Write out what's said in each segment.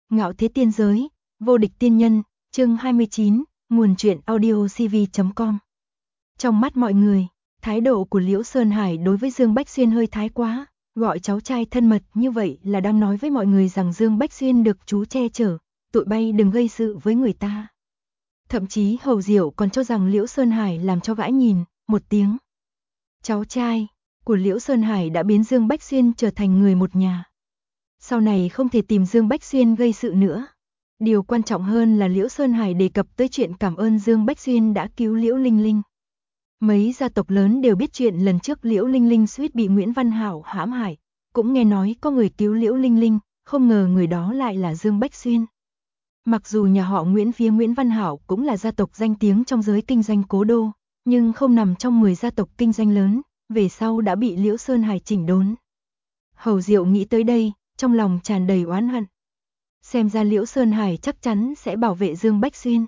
Ngạo thế tiên giới, vô địch tiên nhân, chương 29, nguồn truyện audio cv.com. Trong mắt mọi người, thái độ của Liễu Sơn Hải đối với Dương Bách Xuyên hơi thái quá, gọi cháu trai thân mật như vậy là đang nói với mọi người rằng Dương Bách Xuyên được chú che chở, tụi bay đừng gây sự với người ta. Thậm chí Hầu Diệu còn cho rằng Liễu Sơn Hải làm cho gã nhìn, một tiếng. Cháu trai của Liễu Sơn Hải đã biến Dương Bách Xuyên trở thành người một nhà. Sau này không thể tìm Dương Bách Xuyên gây sự nữa. Điều quan trọng hơn là Liễu Sơn Hải đề cập tới chuyện cảm ơn Dương Bách Xuyên đã cứu Liễu Linh Linh. Mấy gia tộc lớn đều biết chuyện lần trước Liễu Linh Linh suýt bị Nguyễn Văn Hảo hãm hại, cũng nghe nói có người cứu Liễu Linh Linh, không ngờ người đó lại là Dương Bách Xuyên. Mặc dù nhà họ Nguyễn phía Nguyễn Văn Hảo cũng là gia tộc danh tiếng trong giới kinh doanh cố đô, nhưng không nằm trong 10 gia tộc kinh doanh lớn, về sau đã bị Liễu Sơn Hải chỉnh đốn. Hầu Diệu nghĩ tới đây, trong lòng tràn đầy oán hận. Xem ra Liễu Sơn Hải chắc chắn sẽ bảo vệ Dương Bách Xuyên.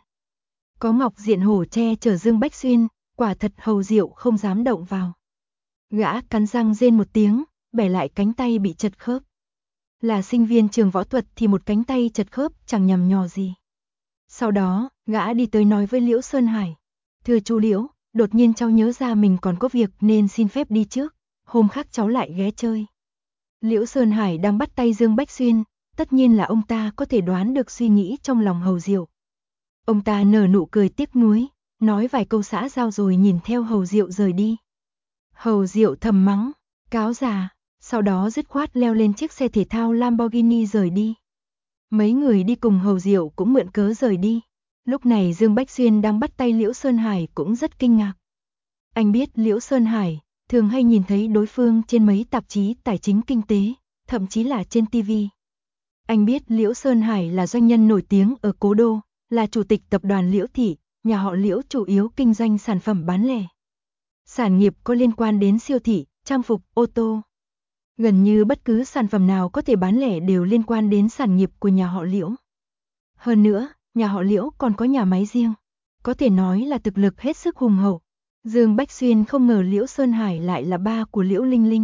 Có Ngọc Diện Hổ che chở Dương Bách Xuyên, quả thật Hầu Diệu không dám động vào. Gã cắn răng rên một tiếng, bẻ lại cánh tay bị chật khớp. Là sinh viên trường võ thuật thì một cánh tay chật khớp chẳng nhằm nhò gì. Sau đó, gã đi tới nói với Liễu Sơn Hải. Thưa chú Liễu, đột nhiên cháu nhớ ra mình còn có việc nên xin phép đi trước, hôm khác cháu lại ghé chơi. Liễu Sơn Hải đang bắt tay Dương Bách Xuyên, tất nhiên là ông ta có thể đoán được suy nghĩ trong lòng Hầu Diệu. Ông ta nở nụ cười tiếc nuối, nói vài câu xã giao rồi nhìn theo Hầu Diệu rời đi. Hầu Diệu thầm mắng, cáo già, sau đó dứt khoát leo lên chiếc xe thể thao Lamborghini rời đi. Mấy người đi cùng Hầu Diệu cũng mượn cớ rời đi. Lúc này Dương Bách Xuyên đang bắt tay Liễu Sơn Hải cũng rất kinh ngạc. Anh biết Liễu Sơn Hải thường hay nhìn thấy đối phương trên mấy tạp chí tài chính kinh tế, thậm chí là trên TV. Anh biết Liễu Sơn Hải là doanh nhân nổi tiếng ở cố đô, là chủ tịch tập đoàn Liễu Thị, nhà họ Liễu chủ yếu kinh doanh sản phẩm bán lẻ. Sản nghiệp có liên quan đến siêu thị, trang phục, ô tô. Gần như bất cứ sản phẩm nào có thể bán lẻ đều liên quan đến sản nghiệp của nhà họ Liễu. Hơn nữa, nhà họ Liễu còn có nhà máy riêng, có thể nói là thực lực hết sức hùng hậu. Dương Bách Xuyên không ngờ Liễu Sơn Hải lại là ba của Liễu Linh Linh.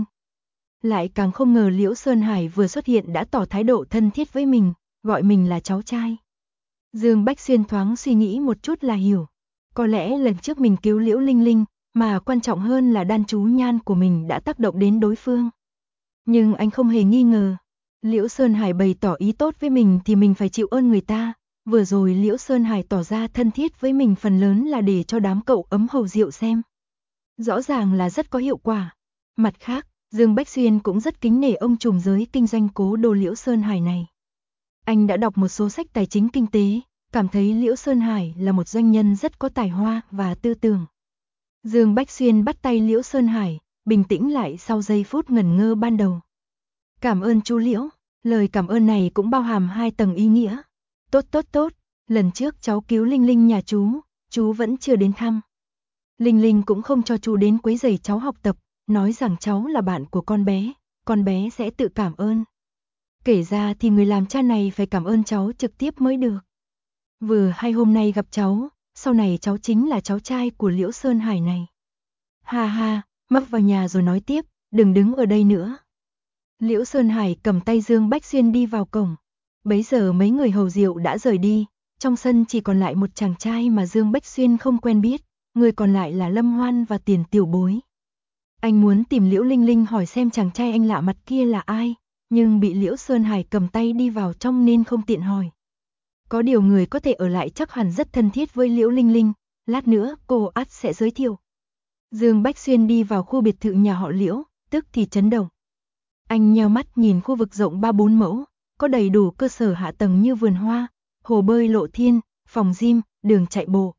Lại càng không ngờ Liễu Sơn Hải vừa xuất hiện đã tỏ thái độ thân thiết với mình, gọi mình là cháu trai. Dương Bách Xuyên thoáng suy nghĩ một chút là hiểu. Có lẽ lần trước mình cứu Liễu Linh Linh, mà quan trọng hơn là đan chú nhan của mình đã tác động đến đối phương. Nhưng anh không hề nghi ngờ. Liễu Sơn Hải bày tỏ ý tốt với mình thì mình phải chịu ơn người ta. Vừa rồi Liễu Sơn Hải tỏ ra thân thiết với mình phần lớn là để cho đám cậu ấm Hầu Diệu xem. Rõ ràng là rất có hiệu quả. Mặt khác, Dương Bách Xuyên cũng rất kính nể ông trùm giới kinh doanh cố đô Liễu Sơn Hải này. Anh đã đọc một số sách tài chính kinh tế, cảm thấy Liễu Sơn Hải là một doanh nhân rất có tài hoa và tư tưởng. Dương Bách Xuyên bắt tay Liễu Sơn Hải, bình tĩnh lại sau giây phút ngẩn ngơ ban đầu. Cảm ơn chú Liễu, lời cảm ơn này cũng bao hàm hai tầng ý nghĩa. Tốt, lần trước cháu cứu Linh Linh nhà chú vẫn chưa đến thăm. Linh Linh cũng không cho chú đến quấy rầy cháu học tập, nói rằng cháu là bạn của con bé sẽ tự cảm ơn. Kể ra thì người làm cha này phải cảm ơn cháu trực tiếp mới được. Vừa hay hôm nay gặp cháu, sau này cháu chính là cháu trai của Liễu Sơn Hải này. Ha ha, mắc vào nhà rồi nói tiếp, đừng đứng ở đây nữa. Liễu Sơn Hải cầm tay Dương Bách Xuyên đi vào cổng. Bấy giờ mấy người Hầu Diệu đã rời đi, trong sân chỉ còn lại một chàng trai mà Dương Bách Xuyên không quen biết, người còn lại là Lâm Hoan và Tiền Tiểu Bối. Anh muốn tìm Liễu Linh Linh hỏi xem chàng trai anh lạ mặt kia là ai, nhưng bị Liễu Sơn Hải cầm tay đi vào trong nên không tiện hỏi. Có điều người có thể ở lại chắc hẳn rất thân thiết với Liễu Linh Linh, lát nữa cô ắt sẽ giới thiệu. Dương Bách Xuyên đi vào khu biệt thự nhà họ Liễu, tức thì chấn động. Anh nheo mắt nhìn khu vực rộng 3-4 mẫu, có đầy đủ cơ sở hạ tầng như vườn hoa, hồ bơi lộ thiên, phòng gym, đường chạy bộ.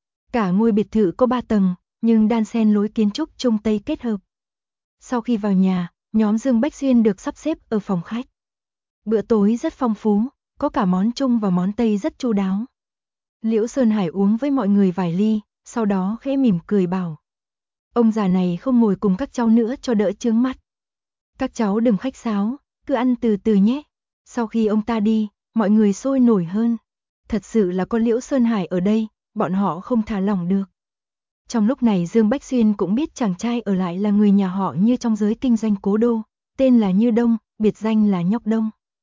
Cả ngôi biệt thự có 3 tầng, nhưng đan xen lối kiến trúc Trung Tây kết hợp. Sau khi vào nhà, nhóm Dương Bách Xuyên được sắp xếp ở phòng khách. Bữa tối rất phong phú, có cả món Trung và món Tây rất chu đáo. Liễu Sơn Hải uống với mọi người vài ly, sau đó khẽ mỉm cười bảo. Ông già này không ngồi cùng các cháu nữa cho đỡ chướng mắt. Các cháu đừng khách sáo, cứ ăn từ từ nhé. Sau khi ông ta đi, mọi người sôi nổi hơn. Thật sự là có Liễu Sơn Hải ở đây, bọn họ không thả lỏng được. Trong lúc này Dương Bách Xuyên cũng biết chàng trai ở lại là người nhà họ Như trong giới kinh doanh cố đô, tên là Như Đông, biệt danh là Nhóc Đông.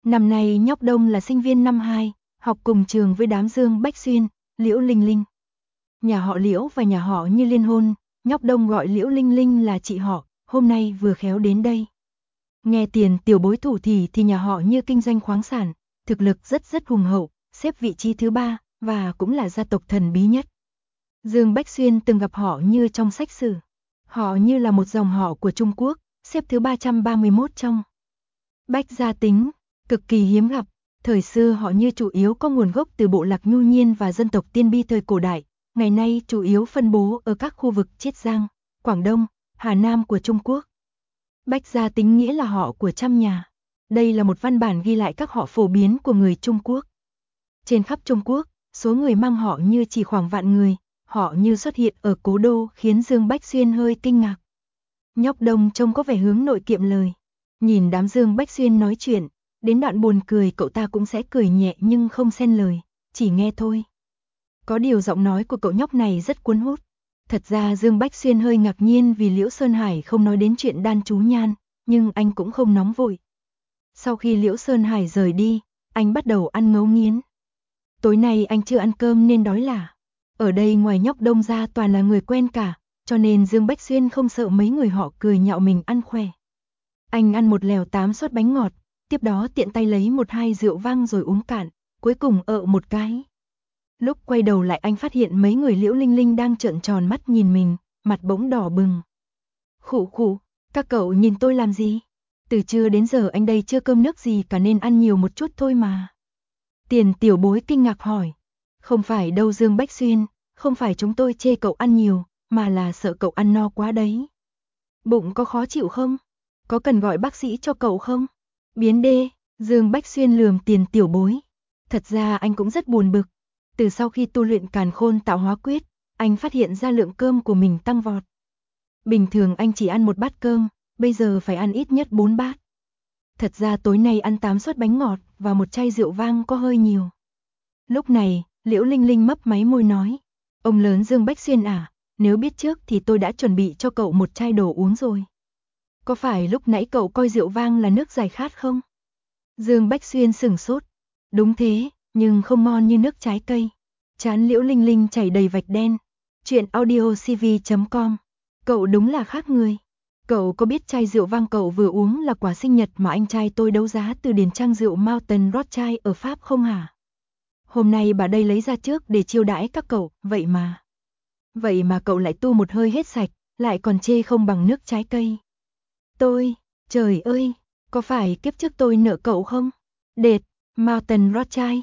Năm nay nhóc Đông là sinh viên năm 2, học cùng trường với đám Dương Bách Xuyên, Liễu Linh Linh. Nhà họ Liễu và nhà họ Như liên hôn, nhóc Đông gọi Liễu Linh Linh là chị họ, hôm nay vừa khéo đến đây. Nghe tiền tiểu bối thủ thì nhà họ Như kinh doanh khoáng sản, thực lực rất hùng hậu, xếp vị trí thứ 3 và cũng là gia tộc thần bí nhất. Dương Bách Xuyên từng gặp họ Như trong sách sử. Họ Như là một dòng họ của Trung Quốc, xếp thứ 331 trong Bách gia tính, cực kỳ hiếm gặp. Thời xưa họ Như chủ yếu có nguồn gốc từ bộ lạc Nhu Nhiên và dân tộc Tiên Bi thời cổ đại, ngày nay chủ yếu phân bố ở các khu vực Chiết Giang, Quảng Đông, Hà Nam của Trung Quốc. Bách gia tính nghĩa là họ của trăm nhà. Đây là một văn bản ghi lại các họ phổ biến của người Trung Quốc. Trên khắp Trung Quốc, số người mang họ Như chỉ khoảng vạn người, họ Như xuất hiện ở cố đô khiến Dương Bách Xuyên hơi kinh ngạc. Nhóc Đông trông có vẻ hướng nội kiệm lời. Nhìn đám Dương Bách Xuyên nói chuyện, đến đoạn buồn cười cậu ta cũng sẽ cười nhẹ nhưng không xen lời, chỉ nghe thôi. Có điều giọng nói của cậu nhóc này rất cuốn hút. Thật ra Dương Bách Xuyên hơi ngạc nhiên vì Liễu Sơn Hải không nói đến chuyện đan chú nhan, nhưng anh cũng không nóng vội. Sau khi Liễu Sơn Hải rời đi, anh bắt đầu ăn ngấu nghiến. Tối nay anh chưa ăn cơm nên đói lả. Ở đây ngoài nhóc Đông ra toàn là người quen cả, cho nên Dương Bách Xuyên không sợ mấy người họ cười nhạo mình ăn khỏe. Anh ăn một lèo 8 suất bánh ngọt, tiếp đó tiện tay lấy 1-2 rượu vang rồi uống cạn, cuối cùng một cái. Lúc quay đầu lại anh phát hiện mấy người Liễu Linh Linh đang trợn tròn mắt nhìn mình, mặt bỗng đỏ bừng. Khụ khụ, các cậu nhìn tôi làm gì? Từ trưa đến giờ anh đây chưa cơm nước gì cả nên ăn nhiều một chút thôi mà. Tiền tiểu bối kinh ngạc hỏi. Không phải đâu Dương Bách Xuyên, không phải chúng tôi chê cậu ăn nhiều, mà là sợ cậu ăn no quá đấy. Bụng có khó chịu không? Có cần gọi bác sĩ cho cậu không? Biến đê, Dương Bách Xuyên lườm tiền tiểu bối. Thật ra anh cũng rất buồn bực. Từ sau khi tu luyện Càn Khôn Tạo Hóa Quyết, anh phát hiện ra lượng cơm của mình tăng vọt. Bình thường anh chỉ ăn 1 bát cơm, bây giờ phải ăn ít nhất 4 bát. Thật ra tối nay ăn 8 suất bánh ngọt và 1 chai rượu vang có hơi nhiều. Lúc này, Liễu Linh Linh mấp máy môi nói. Ông lớn Dương Bách Xuyên à, nếu biết trước thì tôi đã chuẩn bị cho cậu 1 chai đồ uống rồi. Có phải lúc nãy cậu coi rượu vang là nước giải khát không? Dương Bách Xuyên sửng sốt. Đúng thế, nhưng không ngon như nước trái cây. Trán Liễu Linh Linh chảy đầy vạch đen. Chuyện audiocv.com. Cậu đúng là khác người. Cậu có biết chai rượu vang cậu vừa uống là quà sinh nhật mà anh trai tôi đấu giá từ điển trang rượu Mountain Rothschild ở Pháp không hả? Hôm nay bà đây lấy ra trước để chiêu đãi các cậu, vậy mà cậu lại tu một hơi hết sạch, lại còn chê không bằng nước trái cây. Trời ơi, có phải kiếp trước tôi nợ cậu không? Đệt, Mountain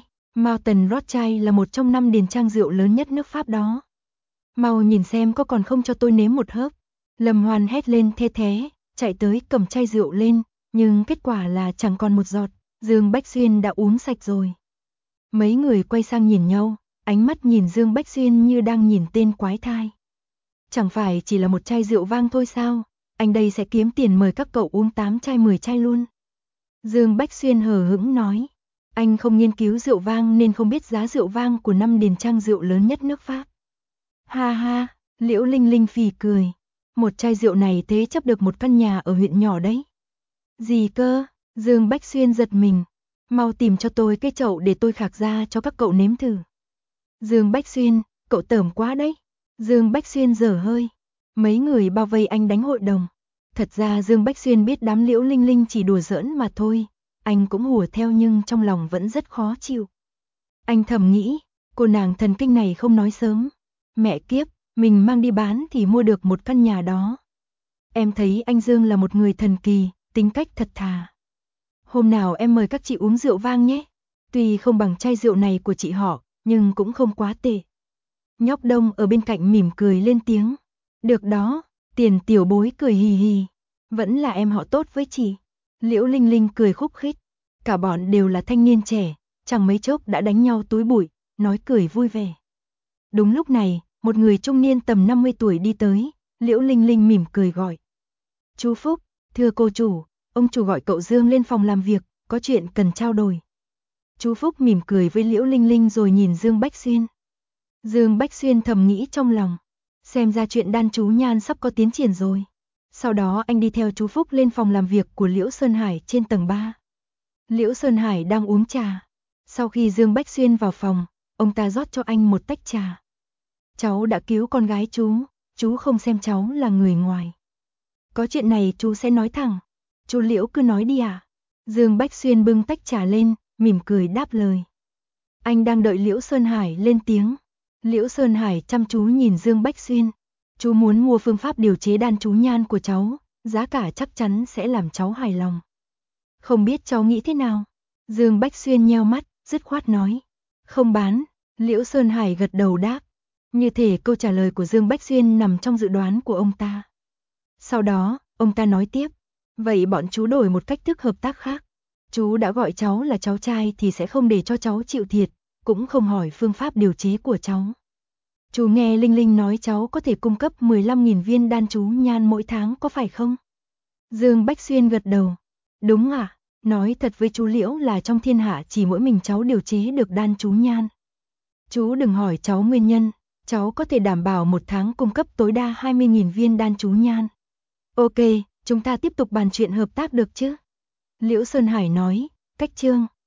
Rothschild là một trong 5 điển trang rượu lớn nhất nước Pháp đó. Mau nhìn xem có còn không cho tôi nếm một hớp. Lâm Hoan hét lên the thé, chạy tới cầm chai rượu lên, nhưng kết quả là chẳng còn một giọt, Dương Bách Xuyên đã uống sạch rồi. Mấy người quay sang nhìn nhau, ánh mắt nhìn Dương Bách Xuyên như đang nhìn tên quái thai. Chẳng phải chỉ là một chai rượu vang thôi sao, anh đây sẽ kiếm tiền mời các cậu uống 8 chai 10 chai luôn. Dương Bách Xuyên hờ hững nói, anh không nghiên cứu rượu vang nên không biết giá rượu vang của 5 điển trang rượu lớn nhất nước Pháp. Ha ha, Liễu Linh Linh phì cười. Một chai rượu này thế chấp được một căn nhà ở huyện nhỏ đấy. Gì cơ? Dương Bách Xuyên giật mình. Mau tìm cho tôi cái chậu để tôi khạc ra cho các cậu nếm thử. Dương Bách Xuyên, cậu tởm quá đấy. Dương Bách Xuyên dở hơi. Mấy người bao vây anh đánh hội đồng. Thật ra Dương Bách Xuyên biết đám Liễu Linh Linh chỉ đùa giỡn mà thôi. Anh cũng hùa theo nhưng trong lòng vẫn rất khó chịu. Anh thầm nghĩ, cô nàng thần kinh này không nói sớm. Mẹ kiếp, mình mang đi bán thì mua được một căn nhà đó. Em thấy anh Dương là một người thần kỳ, tính cách thật thà. Hôm nào em mời các chị uống rượu vang nhé. Tuy không bằng chai rượu này của chị họ, nhưng cũng không quá tệ. Nhóc Đông ở bên cạnh mỉm cười lên tiếng. Được đó, tiền tiểu bối cười hì hì. Vẫn là em họ tốt với chị. Liễu Linh Linh cười khúc khích. Cả bọn đều là thanh niên trẻ, chẳng mấy chốc đã đánh nhau túi bụi, nói cười vui vẻ. Đúng lúc này, một người trung niên tầm 50 tuổi đi tới, Liễu Linh Linh mỉm cười gọi. Chú Phúc, thưa cô chủ, ông chủ gọi cậu Dương lên phòng làm việc, có chuyện cần trao đổi. Chú Phúc mỉm cười với Liễu Linh Linh rồi nhìn Dương Bách Xuyên. Dương Bách Xuyên thầm nghĩ trong lòng, xem ra chuyện đan chú nhan sắp có tiến triển rồi. Sau đó anh đi theo chú Phúc lên phòng làm việc của Liễu Sơn Hải trên tầng 3. Liễu Sơn Hải đang uống trà. Sau khi Dương Bách Xuyên vào phòng, ông ta rót cho anh một tách trà. Cháu đã cứu con gái chú không xem cháu là người ngoài. Có chuyện này chú sẽ nói thẳng. Chú Liễu cứ nói đi à? Dương Bách Xuyên bưng tách trà lên, mỉm cười đáp lời. Anh đang đợi Liễu Sơn Hải lên tiếng. Liễu Sơn Hải chăm chú nhìn Dương Bách Xuyên. Chú muốn mua phương pháp điều chế đan chú nhan của cháu, giá cả chắc chắn sẽ làm cháu hài lòng. Không biết cháu nghĩ thế nào? Dương Bách Xuyên nheo mắt, dứt khoát nói. Không bán. Liễu Sơn Hải gật đầu đáp. Như thể câu trả lời của Dương Bách Xuyên nằm trong dự đoán của ông ta. Sau đó, ông ta nói tiếp. Vậy bọn chú đổi một cách thức hợp tác khác. Chú đã gọi cháu là cháu trai thì sẽ không để cho cháu chịu thiệt, cũng không hỏi phương pháp điều chế của cháu. Chú nghe Linh Linh nói cháu có thể cung cấp 15.000 viên đan chú nhan mỗi tháng có phải không? Dương Bách Xuyên gật đầu. Đúng à, nói thật với chú Liễu là trong thiên hạ chỉ mỗi mình cháu điều chế được đan chú nhan. Chú đừng hỏi cháu nguyên nhân, cháu có thể đảm bảo một tháng cung cấp tối đa 20.000 viên đan chú nhan. Ok, chúng ta tiếp tục bàn chuyện hợp tác được chứ? Liễu Sơn Hải nói, cách chương.